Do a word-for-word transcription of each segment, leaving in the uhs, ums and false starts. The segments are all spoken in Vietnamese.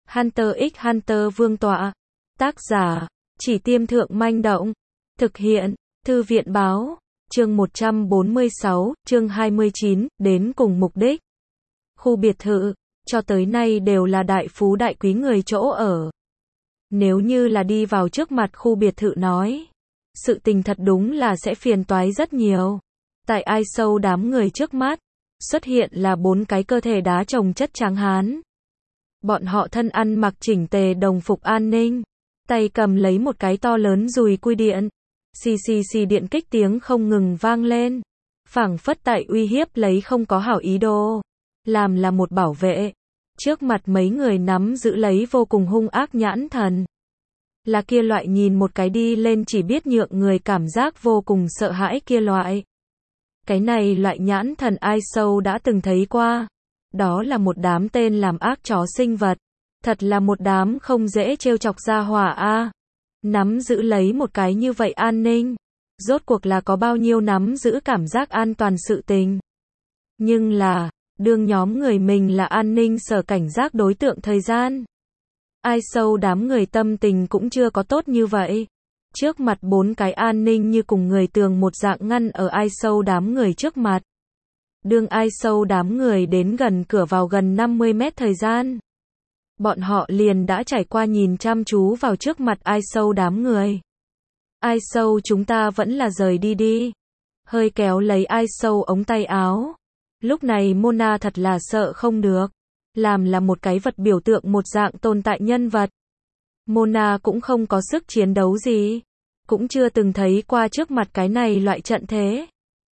Hunter x Hunter Vương tọa. Tác giả, Chỉ Tiêm Thượng Manh Động. Thực hiện, Thư viện Báo. Chương một trăm bốn mươi sáu, chương hai mươi chín, đến cùng mục đích. Khu biệt thự, cho tới nay đều là đại phú đại quý người chỗ ở. Nếu như là đi vào trước mặt khu biệt thự nói, sự tình thật đúng là sẽ phiền toái rất nhiều. Tại ai sâu đám người trước mắt, xuất hiện là bốn cái cơ thể đá chồng chất tráng hán. Bọn họ thân ăn mặc chỉnh tề đồng phục an ninh, tay cầm lấy một cái to lớn dùi cui điện. Xì xì xì điện kích tiếng không ngừng vang lên, phảng phất tại uy hiếp lấy không có hảo ý đồ. Làm là một bảo vệ, trước mặt mấy người nắm giữ lấy vô cùng hung ác nhãn thần. Là kia loại nhìn một cái đi lên chỉ biết nhượng người cảm giác vô cùng sợ hãi kia loại. Cái này loại nhãn thần ai sâu đã từng thấy qua. Đó là một đám tên làm ác chó sinh vật. Thật là một đám không dễ trêu chọc ra hỏa a. Nắm giữ lấy một cái như vậy an ninh. Rốt cuộc là có bao nhiêu nắm giữ cảm giác an toàn sự tình. Nhưng là, đương nhóm người mình là an ninh sở cảnh giác đối tượng thời gian. Ai sâu đám người tâm tình cũng chưa có tốt như vậy. Trước mặt bốn cái an ninh như cùng người tường một dạng ngăn ở ai sâu đám người trước mặt. Đương ai sâu đám người đến gần cửa vào gần năm mươi mét thời gian. Bọn họ liền đã trải qua nhìn chăm chú vào trước mặt ai sâu đám người. Ai sâu chúng ta vẫn là rời đi đi. Hơi kéo lấy ai sâu ống tay áo. Lúc này Mona thật là sợ không được. Làm là một cái vật biểu tượng một dạng tồn tại nhân vật. Mona cũng không có sức chiến đấu gì. Cũng chưa từng thấy qua trước mặt cái này loại trận thế.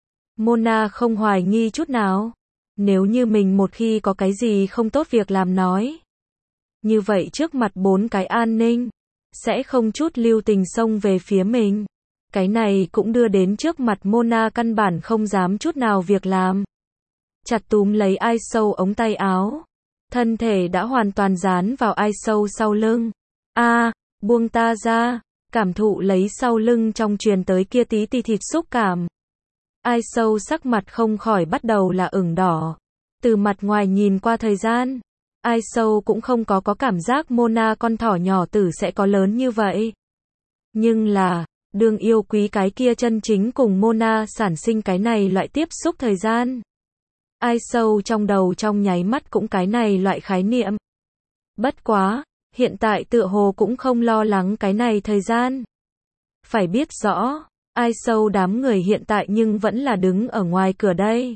Mona không hoài nghi chút nào. Nếu như mình một khi có cái gì không tốt việc làm nói. Như vậy trước mặt bốn cái an ninh. Sẽ không chút lưu tình xông về phía mình. Cái này cũng đưa đến trước mặt Mona căn bản không dám chút nào việc làm. Chặt túm lấy ai sâu ống tay áo. Thân thể đã hoàn toàn dán vào ai sâu sau lưng. A, à, buông ta ra. Cảm thụ lấy sau lưng trong truyền tới kia tí tí thịt xúc cảm. Ai sâu sắc mặt không khỏi bắt đầu là ửng đỏ. Từ mặt ngoài nhìn qua thời gian. Ai sâu cũng không có có cảm giác Mona con thỏ nhỏ tử sẽ có lớn như vậy. Nhưng là, đương yêu quý cái kia chân chính cùng Mona sản sinh cái này loại tiếp xúc thời gian. Ai sâu trong đầu trong nháy mắt cũng cái này loại khái niệm. Bất quá, hiện tại tựa hồ cũng không lo lắng cái này thời gian. Phải biết rõ, ai sâu đám người hiện tại nhưng vẫn là đứng ở ngoài cửa đây.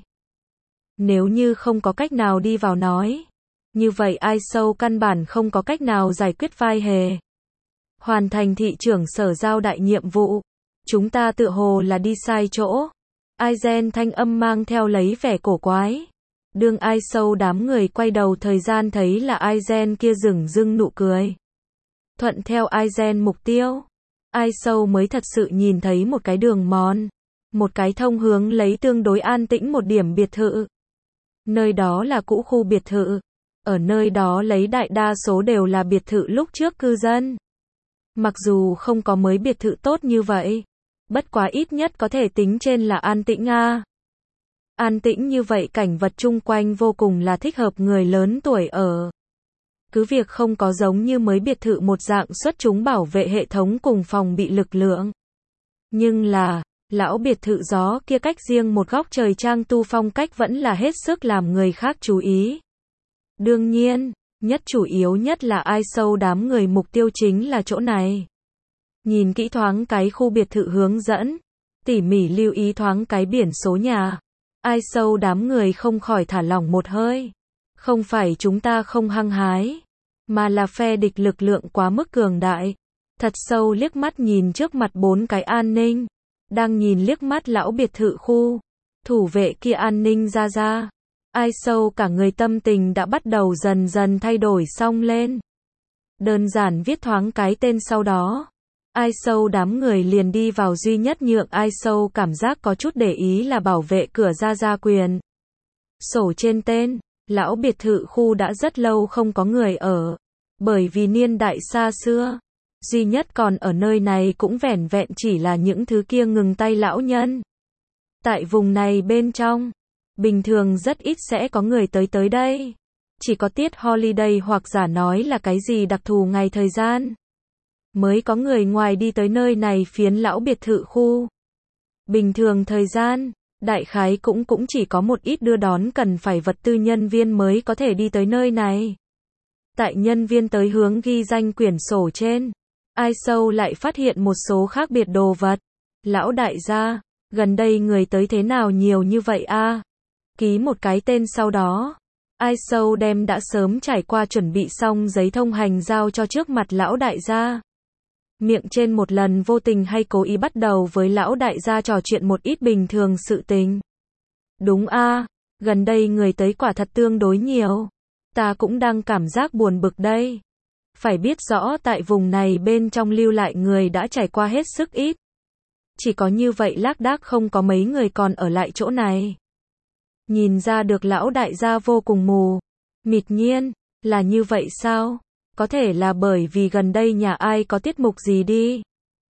Nếu như không có cách nào đi vào nói. Như vậy ai sâu căn bản không có cách nào giải quyết vai hề. Hoàn thành thị trưởng sở giao đại nhiệm vụ. Chúng ta tựa hồ là đi sai chỗ. Aizen thanh âm mang theo lấy vẻ cổ quái. Đương ai sâu đám người quay đầu thời gian thấy là Aizen kia dửng dưng nụ cười. Thuận theo Aizen mục tiêu. Ai sâu mới thật sự nhìn thấy một cái đường mòn. Một cái thông hướng lấy tương đối an tĩnh một điểm biệt thự. Nơi đó là cũ khu biệt thự. Ở nơi đó lấy đại đa số đều là biệt thự lúc trước cư dân. Mặc dù không có mới biệt thự tốt như vậy. Bất quá ít nhất có thể tính trên là an tĩnh a. An tĩnh như vậy cảnh vật chung quanh vô cùng là thích hợp người lớn tuổi ở. Cứ việc không có giống như mới biệt thự một dạng xuất chúng bảo vệ hệ thống cùng phòng bị lực lượng. Nhưng là, lão biệt thự gió kia cách riêng một góc trời trang tu phong cách vẫn là hết sức làm người khác chú ý. Đương nhiên, nhất chủ yếu nhất là ai sâu đám người mục tiêu chính là chỗ này. Nhìn kỹ thoáng cái khu biệt thự hướng dẫn, tỉ mỉ lưu ý thoáng cái biển số nhà. Ai sâu đám người không khỏi thả lỏng một hơi. Không phải chúng ta không hăng hái, mà là phe địch lực lượng quá mức cường đại. Thật sâu liếc mắt nhìn trước mặt bốn cái an ninh. Đang nhìn liếc mắt lão biệt thự khu. Thủ vệ kia an ninh ra ra. Ai sâu cả người tâm tình đã bắt đầu dần dần thay đổi xong lên. Đơn giản viết thoáng cái tên sau đó. Ai sâu đám người liền đi vào duy nhất nhượng ai sâu cảm giác có chút để ý là bảo vệ cửa ra ra quyền. Sổ trên tên, lão biệt thự khu đã rất lâu không có người ở. Bởi vì niên đại xa xưa. Duy nhất còn ở nơi này cũng vẻn vẹn chỉ là những thứ kia ngừng tay lão nhân. Tại vùng này bên trong. Bình thường rất ít sẽ có người tới tới đây. Chỉ có tiết holiday hoặc giả nói là cái gì đặc thù ngày thời gian, mới có người ngoài đi tới nơi này phiến lão biệt thự khu. Bình thường thời gian, đại khái cũng cũng chỉ có một ít đưa đón cần phải vật tư nhân viên mới có thể đi tới nơi này. Tại nhân viên tới hướng ghi danh quyển sổ trên, Ai Sâu lại phát hiện một số khác biệt đồ vật. Lão đại gia, gần đây người tới thế nào nhiều như vậy a? Ký một cái tên sau đó. Ai Sâu đem đã sớm trải qua chuẩn bị xong giấy thông hành giao cho trước mặt lão đại gia. Miệng trên một lần vô tình hay cố ý bắt đầu với lão đại gia trò chuyện một ít bình thường sự tình. Đúng a, gần đây người tới quả thật tương đối nhiều. Ta cũng đang cảm giác buồn bực đây. Phải biết rõ tại vùng này bên trong lưu lại người đã trải qua hết sức ít. Chỉ có như vậy lác đác không có mấy người còn ở lại chỗ này. Nhìn ra được lão đại gia vô cùng mù mịt. Nhiên, là như vậy sao? Có thể là bởi vì gần đây nhà ai có tiết mục gì đi.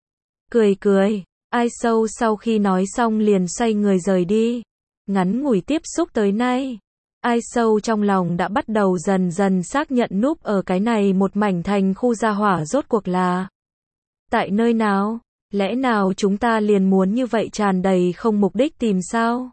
Cười cười, Ai Sâu sau khi nói xong liền xoay người rời đi. Ngắn ngủi tiếp xúc tới nay, Ai Sâu trong lòng đã bắt đầu dần dần xác nhận núp ở cái này một mảnh thành khu gia hỏa rốt cuộc là tại nơi nào. Lẽ nào chúng ta liền muốn như vậy tràn đầy không mục đích tìm sao?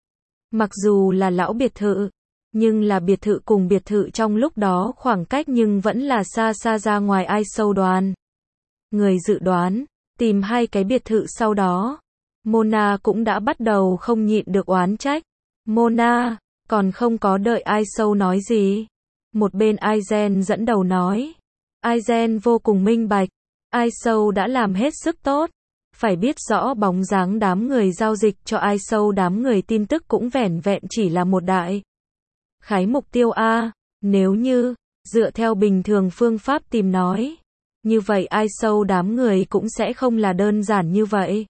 Mặc dù là lão biệt thự, nhưng là biệt thự cùng biệt thự trong lúc đó khoảng cách nhưng vẫn là xa xa ra ngoài Ai Sâu đoán. Người dự đoán, tìm hai cái biệt thự sau đó, Mona cũng đã bắt đầu không nhịn được oán trách. Mona, còn không có đợi Ai Sâu nói gì. Một bên Aizen dẫn đầu nói. Aizen vô cùng minh bạch. Ai Sâu đã làm hết sức tốt. Phải biết rõ bóng dáng đám người giao dịch cho Ai Sâu đám người tin tức cũng vẻn vẹn chỉ là một đại khái mục tiêu A. Nếu như, dựa theo bình thường phương pháp tìm nói, như vậy Ai Sâu đám người cũng sẽ không là đơn giản như vậy.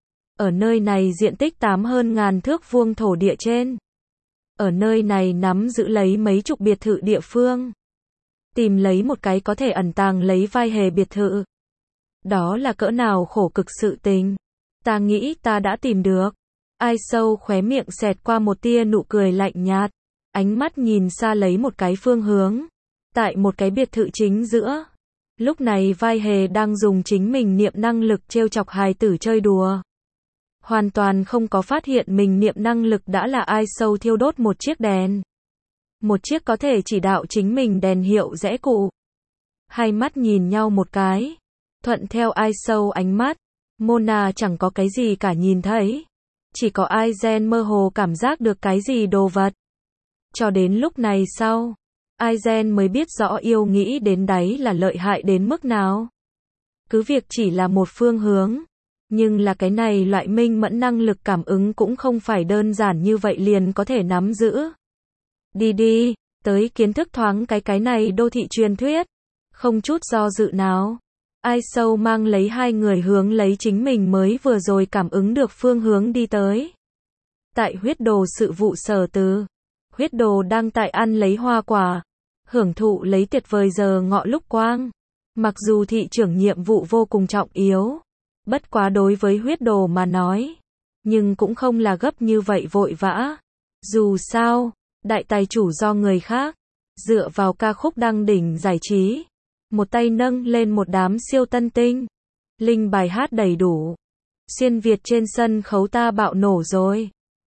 Ở nơi này diện tích tám hơn ngàn thước vuông thổ địa trên. Ở nơi này nắm giữ lấy mấy chục biệt thự địa phương. Tìm lấy một cái có thể ẩn tàng lấy vai hề biệt thự. Đó là cỡ nào khổ cực sự tình. Ta nghĩ ta đã tìm được. Ai Sâu khóe miệng xẹt qua một tia nụ cười lạnh nhạt. Ánh mắt nhìn xa lấy một cái phương hướng. Tại một cái biệt thự chính giữa. Lúc này vai hề đang dùng chính mình niệm năng lực trêu chọc hài tử chơi đùa. Hoàn toàn không có phát hiện mình niệm năng lực đã là Ai Sâu thiêu đốt một chiếc đèn. Một chiếc có thể chỉ đạo chính mình đèn hiệu rẽ cụ. Hai mắt nhìn nhau một cái. Thuận theo Ai Sâu ánh mắt. Mona chẳng có cái gì cả nhìn thấy. Chỉ có Aizen mơ hồ cảm giác được cái gì đồ vật. Cho đến lúc này sau, Aizen mới biết rõ yêu nghĩ đến đáy là lợi hại đến mức nào. Cứ việc chỉ là một phương hướng, nhưng là cái này loại minh mẫn năng lực cảm ứng cũng không phải đơn giản như vậy liền có thể nắm giữ. Đi đi, tới kiến thức thoáng cái cái này đô thị truyền thuyết. Không chút do dự nào. Ai Sâu mang lấy hai người hướng lấy chính mình mới vừa rồi cảm ứng được phương hướng đi tới. Tại huyết đồ sự vụ sở từ. Huyết đồ đang tại ăn lấy hoa quả. Hưởng thụ lấy tuyệt vời giờ ngọ lúc quang. Mặc dù thị trưởng nhiệm vụ vô cùng trọng yếu. Bất quá đối với huyết đồ mà nói. Nhưng cũng không là gấp như vậy vội vã. Dù sao, đại tài chủ do người khác. Dựa vào ca khúc đăng đỉnh giải trí. Một tay nâng lên một đám siêu tân tinh. Linh bài hát đầy đủ. Xuyên Việt trên sân khấu ta bạo nổ rồi.